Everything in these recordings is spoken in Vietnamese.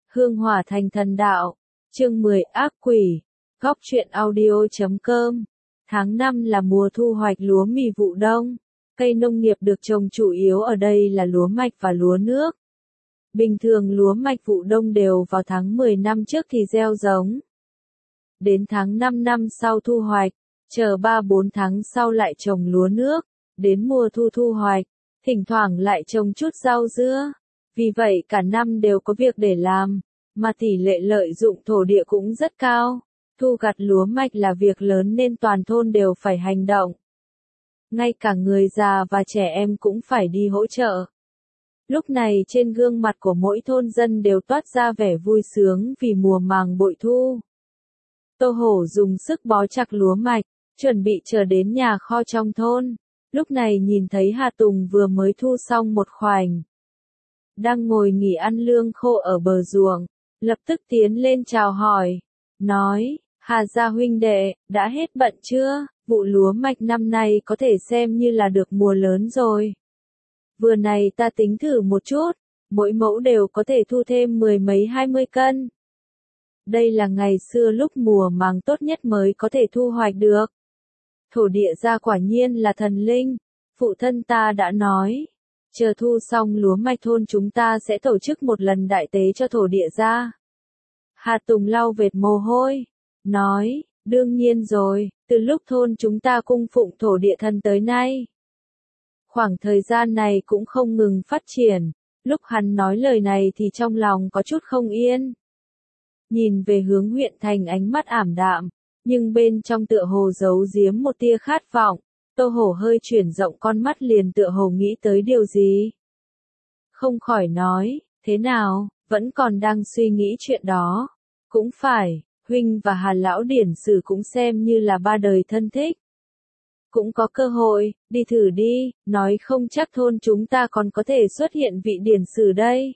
Hương hỏa thành thần đạo. Chương 10 ác quỷ. Góc truyện audio.com. Tháng 5 là mùa thu hoạch lúa mì vụ đông. Cây nông nghiệp được trồng chủ yếu ở đây là lúa mạch và lúa nước. Bình thường lúa mạch vụ đông đều vào tháng 10 năm trước thì gieo giống. Đến tháng 5 năm sau thu hoạch, chờ 3-4 tháng sau lại trồng lúa nước. Đến mùa thu thu hoạch, thỉnh thoảng lại trồng chút rau dưa. Vì vậy cả năm đều có việc để làm, mà tỷ lệ lợi dụng thổ địa cũng rất cao. Thu gặt lúa mạch là việc lớn nên toàn thôn đều phải hành động. Ngay cả người già và trẻ em cũng phải đi hỗ trợ. Lúc này trên gương mặt của mỗi thôn dân đều toát ra vẻ vui sướng vì mùa màng bội thu. Tô Hổ dùng sức bó chặt lúa mạch, chuẩn bị chờ đến nhà kho trong thôn. Lúc này nhìn thấy Hà Tùng vừa mới thu xong một khoảnh. Đang ngồi nghỉ ăn lương khô ở bờ ruộng, lập tức tiến lên chào hỏi, nói, Hà gia huynh đệ, đã hết bận chưa, vụ lúa mạch năm nay có thể xem như là được mùa lớn rồi. Vừa này ta tính thử một chút, mỗi mẫu đều có thể thu thêm 10 mấy 20 cân. Đây là ngày xưa lúc mùa màng tốt nhất mới có thể thu hoạch được. Thổ địa gia quả nhiên là thần linh, phụ thân ta đã nói. Chờ thu xong lúa mạch thôn chúng ta sẽ tổ chức một lần đại tế cho thổ địa gia. Hà Tùng lau vệt mồ hôi, nói, đương nhiên rồi, từ lúc thôn chúng ta cung phụng thổ địa thần tới nay. Khoảng thời gian này cũng không ngừng phát triển, lúc hắn nói lời này thì trong lòng có chút không yên. Nhìn về hướng huyện thành ánh mắt ảm đạm, nhưng bên trong tựa hồ giấu giếm một tia khát vọng. Tô Hổ hơi chuyển rộng con mắt liền tựa hồ nghĩ tới điều gì. Không khỏi nói, thế nào, vẫn còn đang suy nghĩ chuyện đó. Cũng phải, huynh và Hà lão điển sử cũng xem như là ba đời thân thích. Cũng có cơ hội, đi thử đi, nói không chắc thôn chúng ta còn có thể xuất hiện vị điển sử đây.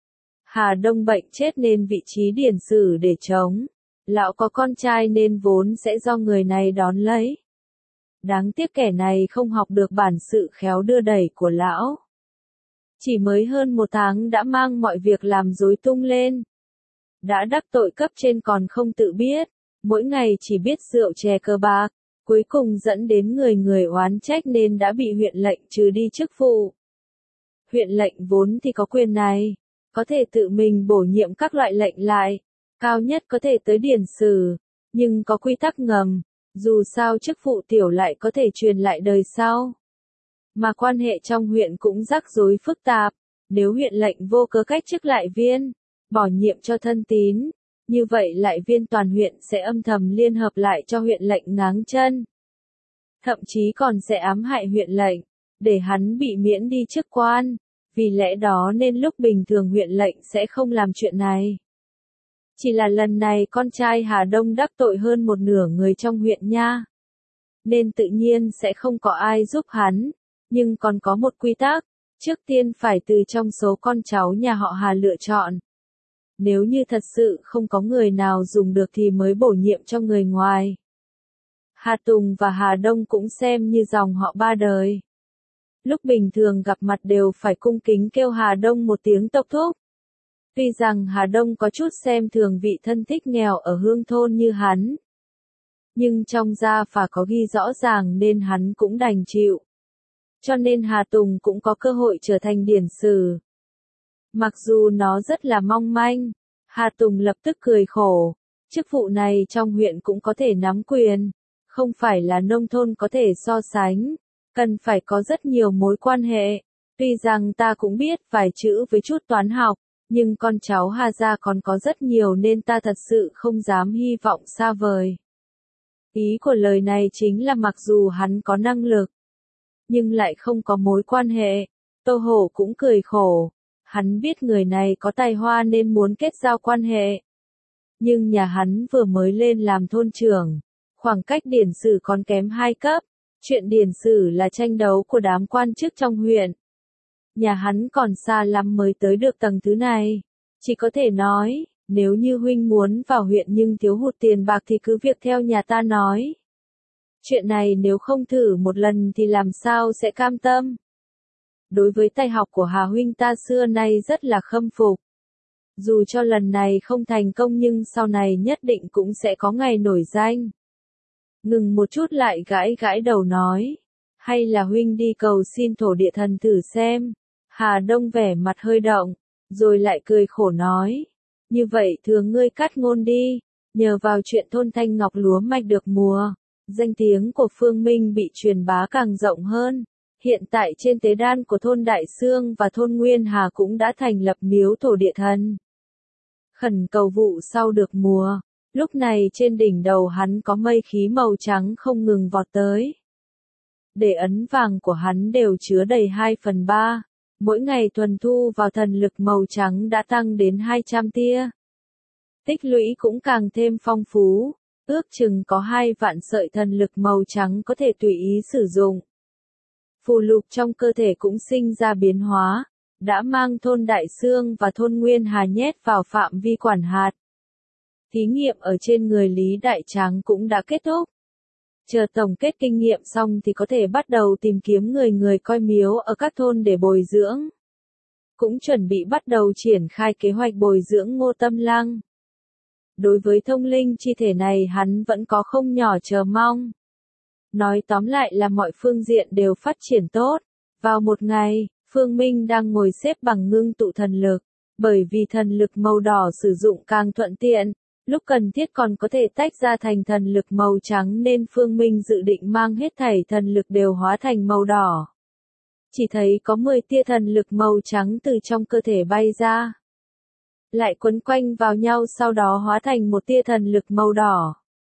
Hà Đông bệnh chết nên vị trí điển sử để trống. Lão có con trai nên vốn sẽ do người này đón lấy. Đáng tiếc kẻ này không học được bản sự khéo đưa đẩy của lão. Chỉ mới hơn 1 tháng đã mang mọi việc làm rối tung lên. Đã đắc tội cấp trên còn không tự biết, mỗi ngày chỉ biết rượu chè cờ bạc, cuối cùng dẫn đến người người oán trách nên đã bị huyện lệnh trừ đi chức vụ. Huyện lệnh vốn thì có quyền này, có thể tự mình bổ nhiệm các loại lệnh lại, cao nhất có thể tới điển sử, nhưng có quy tắc ngầm. Dù sao chức vụ tiểu lại có thể truyền lại đời sau. Mà quan hệ trong huyện cũng rắc rối phức tạp, nếu huyện lệnh vô cớ cách chức lại viên, bỏ nhiệm cho thân tín, như vậy lại viên toàn huyện sẽ âm thầm liên hợp lại cho huyện lệnh ngáng chân. Thậm chí còn sẽ ám hại huyện lệnh, để hắn bị miễn đi chức quan, vì lẽ đó nên lúc bình thường huyện lệnh sẽ không làm chuyện này. Chỉ là lần này con trai Hà Đông đắc tội hơn 1/2 người trong huyện nha. Nên tự nhiên sẽ không có ai giúp hắn, nhưng còn có một quy tắc, trước tiên phải từ trong số con cháu nhà họ Hà lựa chọn. Nếu như thật sự không có người nào dùng được thì mới bổ nhiệm cho người ngoài. Hà Tùng và Hà Đông cũng xem như dòng họ ba đời. Lúc bình thường gặp mặt đều phải cung kính kêu Hà Đông một tiếng tộc thúc. Tuy rằng Hà Đông có chút xem thường vị thân thích nghèo ở hương thôn như hắn. Nhưng trong gia phả có ghi rõ ràng nên hắn cũng đành chịu. Cho nên Hà Tùng cũng có cơ hội trở thành điển sử. Mặc dù nó rất là mong manh, Hà Tùng lập tức cười khổ. Chức vụ này trong huyện cũng có thể nắm quyền, không phải là nông thôn có thể so sánh, cần phải có rất nhiều mối quan hệ. Tuy rằng ta cũng biết vài chữ với chút toán học, nhưng con cháu Hà gia còn có rất nhiều nên ta thật sự không dám hy vọng xa vời. Ý của lời này chính là mặc dù hắn có năng lực, nhưng lại không có mối quan hệ. Tô Hổ cũng cười khổ. Hắn biết người này có tài hoa nên muốn kết giao quan hệ. Nhưng nhà hắn vừa mới lên làm thôn trưởng, khoảng cách điển sử còn kém 2 cấp. Chuyện điển sử là tranh đấu của đám quan chức trong huyện. Nhà hắn còn xa lắm mới tới được tầng thứ này. Chỉ có thể nói, nếu như huynh muốn vào huyện nhưng thiếu hụt tiền bạc thì cứ việc theo nhà ta nói. Chuyện này nếu không thử một lần thì làm sao sẽ cam tâm. Đối với tài học của Hà huynh ta xưa nay rất là khâm phục. Dù cho lần này không thành công nhưng sau này nhất định cũng sẽ có ngày nổi danh. Ngừng một chút lại gãi gãi đầu nói. Hay là huynh đi cầu xin thổ địa thần thử xem. Hà Đông vẻ mặt hơi động, rồi lại cười khổ nói. Như vậy thường ngươi cắt ngôn đi, nhờ vào chuyện thôn Thanh Ngọc lúa mạch được mùa, danh tiếng của Phương Minh bị truyền bá càng rộng hơn. Hiện tại trên tế đan của thôn Đại Sương và thôn Nguyên Hà cũng đã thành lập miếu thổ địa thần. Khẩn cầu vụ sau được mùa, lúc này trên đỉnh đầu hắn có mây khí màu trắng không ngừng vọt tới. Để ấn vàng của hắn đều chứa đầy 2/3, mỗi ngày thuần thu vào thần lực màu trắng đã tăng đến 200 tia. Tích lũy cũng càng thêm phong phú, ước chừng có 2 vạn sợi thần lực màu trắng có thể tùy ý sử dụng. Phù lục trong cơ thể cũng sinh ra biến hóa, đã mang thôn Đại Sương và thôn Nguyên Hà nhét vào phạm vi quản hạt. Thí nghiệm ở trên người Lý Đại Tráng cũng đã kết thúc. Chờ tổng kết kinh nghiệm xong thì có thể bắt đầu tìm kiếm người coi miếu ở các thôn để bồi dưỡng. Cũng chuẩn bị bắt đầu triển khai kế hoạch bồi dưỡng Ngô Tâm Lăng. Đối với thông linh chi thể này hắn vẫn có không nhỏ chờ mong. Nói tóm lại là mọi phương diện đều phát triển tốt. Vào một ngày, Phương Minh đang ngồi xếp bằng ngưng tụ thần lực, bởi vì thần lực màu đỏ sử dụng càng thuận tiện, lúc cần thiết còn có thể tách ra thành thần lực màu trắng nên Phương Minh dự định mang hết thảy thần lực đều hóa thành màu đỏ. Chỉ thấy có 10 tia thần lực màu trắng từ trong cơ thể bay ra, lại quấn quanh vào nhau sau đó hóa thành một tia thần lực màu đỏ.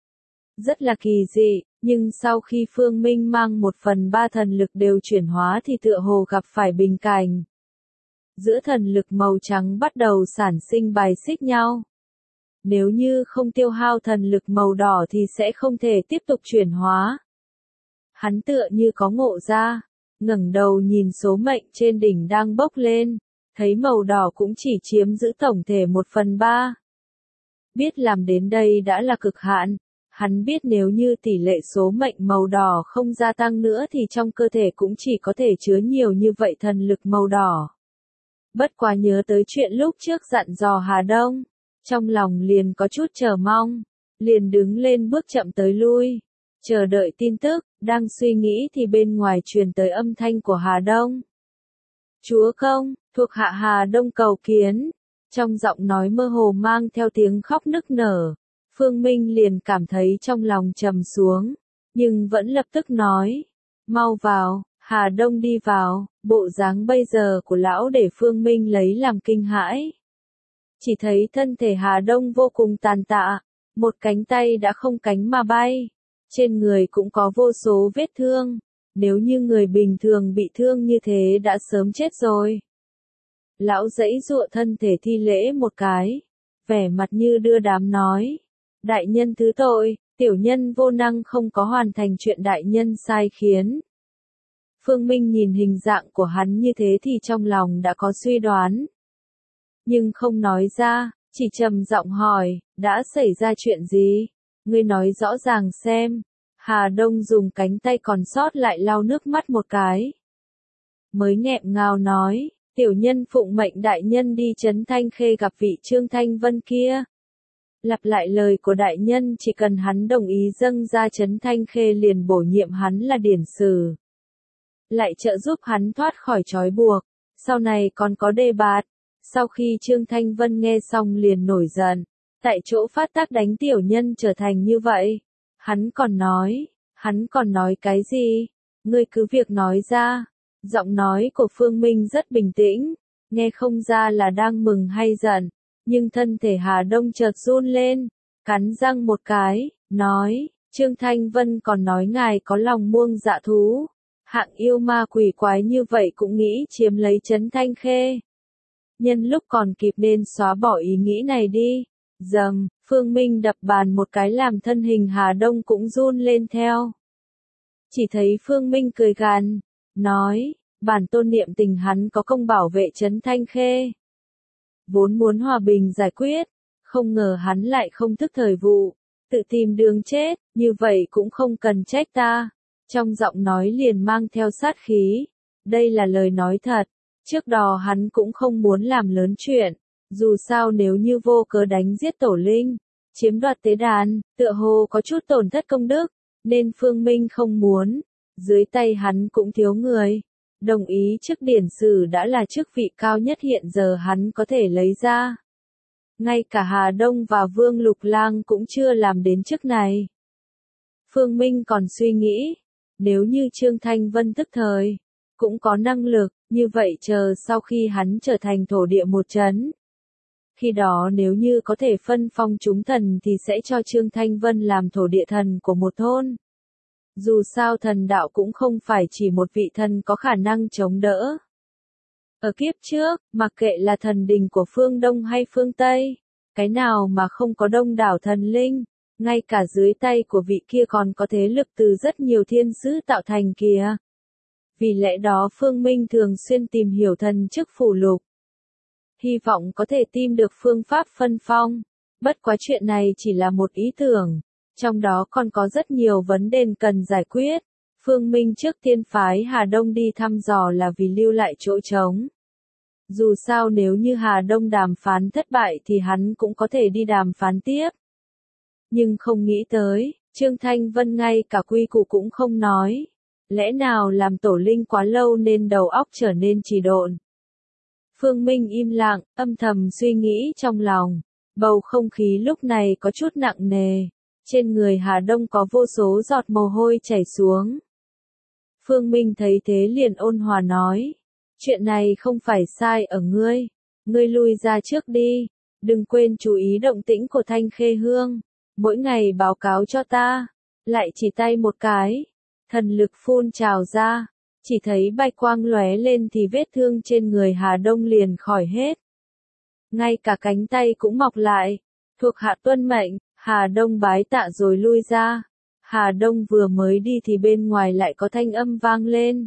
Rất là kỳ dị, nhưng sau khi Phương Minh mang 1/3 thần lực đều chuyển hóa thì tựa hồ gặp phải bình cảnh. Giữa thần lực màu trắng bắt đầu sản sinh bài xích nhau. Nếu như không tiêu hao thần lực màu đỏ thì sẽ không thể tiếp tục chuyển hóa. Hắn tựa như có ngộ ra, ngẩng đầu nhìn số mệnh trên đỉnh đang bốc lên, thấy màu đỏ cũng chỉ chiếm giữ tổng thể 1/3. Biết làm đến đây đã là cực hạn, hắn biết nếu như tỷ lệ số mệnh màu đỏ không gia tăng nữa thì trong cơ thể cũng chỉ có thể chứa nhiều như vậy thần lực màu đỏ. Bất quá nhớ tới chuyện lúc trước dặn dò Hà Đông, trong lòng liền có chút chờ mong, liền đứng lên bước chậm tới lui, chờ đợi tin tức, đang suy nghĩ thì bên ngoài truyền tới âm thanh của Hà Đông. Chúa công, thuộc hạ Hà Đông cầu kiến, trong giọng nói mơ hồ mang theo tiếng khóc nức nở, Phương Minh liền cảm thấy trong lòng trầm xuống, nhưng vẫn lập tức nói, mau vào. Hà Đông đi vào, bộ dáng bây giờ của lão để Phương Minh lấy làm kinh hãi. Chỉ thấy thân thể Hà Đông vô cùng tàn tạ, một cánh tay đã không cánh mà bay, trên người cũng có vô số vết thương, nếu như người bình thường bị thương như thế đã sớm chết rồi. Lão giãy giụa thân thể thi lễ một cái, vẻ mặt như đưa đám nói, đại nhân thứ tội, tiểu nhân vô năng không có hoàn thành chuyện đại nhân sai khiến. Phương Minh nhìn hình dạng của hắn như thế thì trong lòng đã có suy đoán. Nhưng không nói ra, chỉ trầm giọng hỏi, đã xảy ra chuyện gì? Ngươi nói rõ ràng xem. Hà Đông dùng cánh tay còn sót lại lau nước mắt một cái. Mới nghẹn ngào nói, tiểu nhân phụng mệnh đại nhân đi Trấn Thanh Khê gặp vị Trương Thanh Vân kia. Lặp lại lời của đại nhân chỉ cần hắn đồng ý dâng ra Trấn Thanh Khê liền bổ nhiệm hắn là điển sử. Lại trợ giúp hắn thoát khỏi trói buộc, sau này còn có đề bạt. Sau khi Trương Thanh Vân nghe xong liền nổi giận, tại chỗ phát tác đánh tiểu nhân trở thành như vậy. Hắn còn nói cái gì? Ngươi cứ việc nói ra. Giọng nói của Phương Minh rất bình tĩnh, nghe không ra là đang mừng hay giận, nhưng thân thể Hà Đông chợt run lên, cắn răng một cái, nói, Trương Thanh Vân còn nói ngài có lòng muông dạ thú. Hạng yêu ma quỷ quái như vậy cũng nghĩ chiếm lấy Trấn Thanh Khê. Nhân lúc còn kịp nên xóa bỏ ý nghĩ này đi. Dầm, Phương Minh đập bàn một cái làm thân hình Hà Đông cũng run lên theo. Chỉ thấy Phương Minh cười gằn, nói, bản tôn niệm tình hắn có công bảo vệ Trấn Thanh Khê. Vốn muốn hòa bình giải quyết, không ngờ hắn lại không thức thời vụ, tự tìm đường chết, như vậy cũng không cần trách ta. Trong giọng nói liền mang theo sát khí. Đây là lời nói thật. Trước đó hắn cũng không muốn làm lớn chuyện. Dù sao nếu như vô cớ đánh giết tổ linh, chiếm đoạt tế đàn, tựa hồ có chút tổn thất công đức, nên Phương Minh không muốn. Dưới tay hắn cũng thiếu người. Đồng ý chức điển sử đã là chức vị cao nhất hiện giờ hắn có thể lấy ra. Ngay cả Hà Đông và Vương Lục Lang cũng chưa làm đến chức này. Phương Minh còn suy nghĩ, nếu như Trương Thanh Vân tức thời, cũng có năng lực, như vậy chờ sau khi hắn trở thành thổ địa một trấn. Khi đó nếu như có thể phân phong chúng thần thì sẽ cho Trương Thanh Vân làm thổ địa thần của một thôn. Dù sao thần đạo cũng không phải chỉ một vị thần có khả năng chống đỡ. Ở kiếp trước, mặc kệ là thần đình của phương Đông hay phương Tây, cái nào mà không có đông đảo thần linh, ngay cả dưới tay của vị kia còn có thế lực từ rất nhiều thiên sứ tạo thành kìa. Vì lẽ đó Phương Minh thường xuyên tìm hiểu thần chức phù lục. Hy vọng có thể tìm được phương pháp phân phong. Bất quá chuyện này chỉ là một ý tưởng. Trong đó còn có rất nhiều vấn đề cần giải quyết. Phương Minh trước tiên phái Hà Đông đi thăm dò là vì lưu lại chỗ trống. Dù sao nếu như Hà Đông đàm phán thất bại thì hắn cũng có thể đi đàm phán tiếp. Nhưng không nghĩ tới, Trương Thanh Vân ngay cả quy củ cũng không nói. Lẽ nào làm tổ linh quá lâu nên đầu óc trở nên trì độn. Phương Minh im lặng, âm thầm suy nghĩ trong lòng. Bầu không khí lúc này có chút nặng nề. Trên người Hà Đông có vô số giọt mồ hôi chảy xuống. Phương Minh thấy thế liền ôn hòa nói. Chuyện này không phải sai ở ngươi. Ngươi lui ra trước đi. Đừng quên chú ý động tĩnh của Thanh Khê Hương. Mỗi ngày báo cáo cho ta. Lại chỉ tay một cái. Thần lực phun trào ra. Chỉ thấy bạch quang lóe lên thì vết thương trên người Hà Đông liền khỏi hết. Ngay cả cánh tay cũng mọc lại. Thuộc hạ tuân mệnh, Hà Đông bái tạ rồi lui ra. Hà Đông vừa mới đi thì bên ngoài lại có thanh âm vang lên.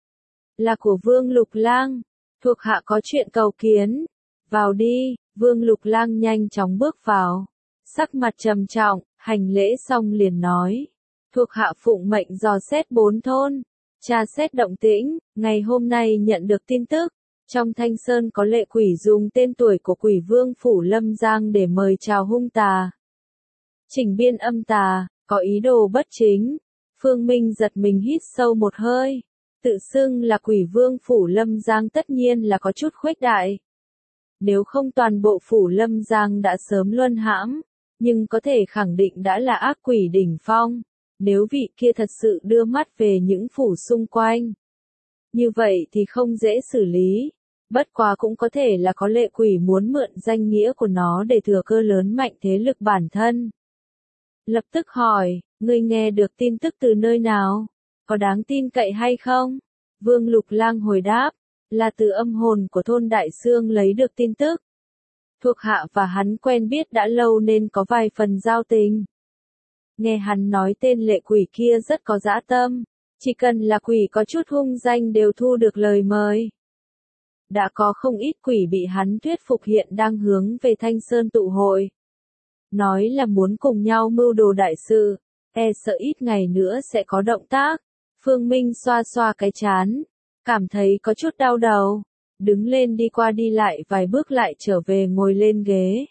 Là của Vương Lục Lang. Thuộc hạ có chuyện cầu kiến. Vào đi, Vương Lục Lang nhanh chóng bước vào. Sắc mặt trầm trọng, hành lễ xong liền nói. Thuộc hạ phụng mệnh dò xét 4 thôn. Tra xét động tĩnh, ngày hôm nay nhận được tin tức. Trong Thanh Sơn có lệ quỷ dùng tên tuổi của quỷ vương phủ Lâm Giang để mời chào hung tà. Chỉnh biên âm tà, có ý đồ bất chính. Phương Minh giật mình hít sâu một hơi. Tự xưng là quỷ vương phủ Lâm Giang tất nhiên là có chút khuếch đại. Nếu không toàn bộ phủ Lâm Giang đã sớm luân hãm, nhưng có thể khẳng định đã là ác quỷ đỉnh phong. Nếu vị kia thật sự đưa mắt về những phủ xung quanh. Như vậy thì không dễ xử lý. Bất quá cũng có thể là có lệ quỷ muốn mượn danh nghĩa của nó để thừa cơ lớn mạnh thế lực bản thân. Lập tức hỏi, ngươi nghe được tin tức từ nơi nào? Có đáng tin cậy hay không? Vương Lục Lang hồi đáp, là từ âm hồn của thôn Đại Sương lấy được tin tức. Thuộc hạ và hắn quen biết đã lâu nên có vài phần giao tình. Nghe hắn nói tên lệ quỷ kia rất có dã tâm, chỉ cần là quỷ có chút hung danh đều thu được lời mời. Đã có không ít quỷ bị hắn thuyết phục hiện đang hướng về Thanh Sơn tụ hội. Nói là muốn cùng nhau mưu đồ đại sự, sợ ít ngày nữa sẽ có động tác. Phương Minh xoa xoa cái trán, cảm thấy có chút đau đầu, đứng lên đi qua đi lại vài bước lại trở về ngồi lên ghế.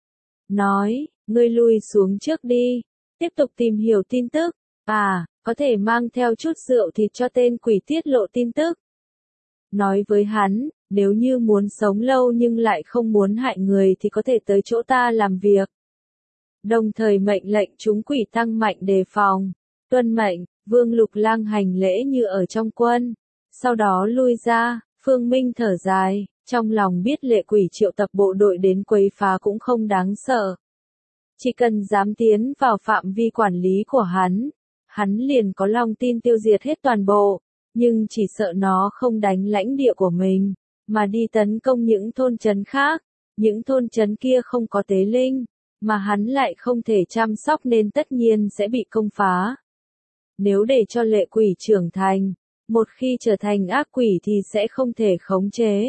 Nói, ngươi lui xuống trước đi. Tiếp tục tìm hiểu tin tức, có thể mang theo chút rượu thịt cho tên quỷ tiết lộ tin tức. Nói với hắn, nếu như muốn sống lâu nhưng lại không muốn hại người thì có thể tới chỗ ta làm việc. Đồng thời mệnh lệnh chúng quỷ tăng mạnh đề phòng. Tuân mệnh, Vương Lục Lang hành lễ như ở trong quân. Sau đó lui ra, Phương Minh thở dài, trong lòng biết lệ quỷ triệu tập bộ đội đến quấy phá cũng không đáng sợ. Chỉ cần dám tiến vào phạm vi quản lý của hắn liền có lòng tin tiêu diệt hết toàn bộ, nhưng chỉ sợ nó không đánh lãnh địa của mình, mà đi tấn công những thôn trấn khác, những thôn trấn kia không có tế linh, mà hắn lại không thể chăm sóc nên tất nhiên sẽ bị công phá. Nếu để cho lệ quỷ trưởng thành, một khi trở thành ác quỷ thì sẽ không thể khống chế.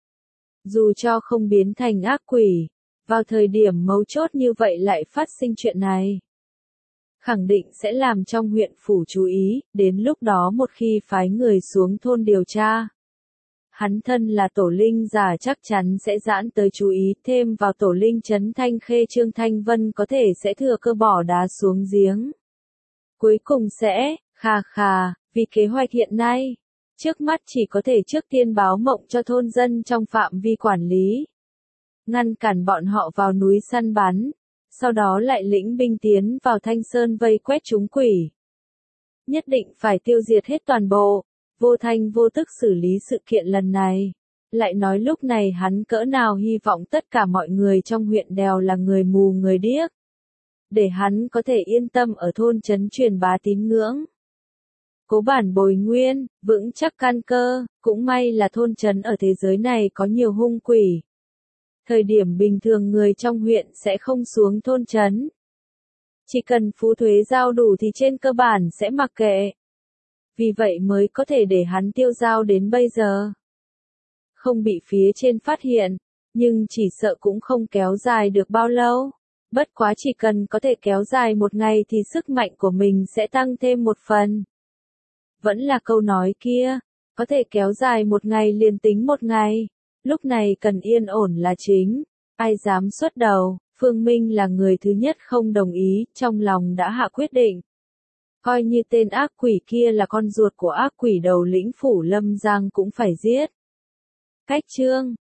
Dù cho không biến thành ác quỷ, vào thời điểm mấu chốt như vậy lại phát sinh chuyện này. Khẳng định sẽ làm trong huyện phủ chú ý, đến lúc đó một khi phái người xuống thôn điều tra. Hắn thân là tổ linh giả chắc chắn sẽ giãn tới chú ý, thêm vào tổ linh trấn Thanh Khê Trương Thanh Vân có thể sẽ thừa cơ bỏ đá xuống giếng. Cuối cùng sẽ, vì kế hoạch hiện nay, trước mắt chỉ có thể trước tiên báo mộng cho thôn dân trong phạm vi quản lý. Ngăn cản bọn họ vào núi săn bắn, sau đó lại lĩnh binh tiến vào Thanh Sơn vây quét chúng quỷ. Nhất định phải tiêu diệt hết toàn bộ, vô thanh vô tức xử lý sự kiện lần này. Lại nói lúc này hắn cỡ nào hy vọng tất cả mọi người trong huyện đều là người mù người điếc. Để hắn có thể yên tâm ở thôn trấn truyền bá tín ngưỡng. Cố bản bồi nguyên, vững chắc căn cơ, cũng may là thôn trấn ở thế giới này có nhiều hung quỷ. Thời điểm bình thường người trong huyện sẽ không xuống thôn trấn. Chỉ cần phú thuế giao đủ thì trên cơ bản sẽ mặc kệ. Vì vậy mới có thể để hắn tiêu dao đến bây giờ. Không bị phía trên phát hiện, nhưng chỉ sợ cũng không kéo dài được bao lâu. Bất quá chỉ cần có thể kéo dài một ngày thì sức mạnh của mình sẽ tăng thêm một phần. Vẫn là câu nói kia, có thể kéo dài một ngày liền tính một ngày. Lúc này cần yên ổn là chính. Ai dám xuất đầu, Phương Minh là người thứ nhất không đồng ý, trong lòng đã hạ quyết định. Coi như tên ác quỷ kia là con ruột của ác quỷ đầu lĩnh phủ Lâm Giang cũng phải giết. Cách chương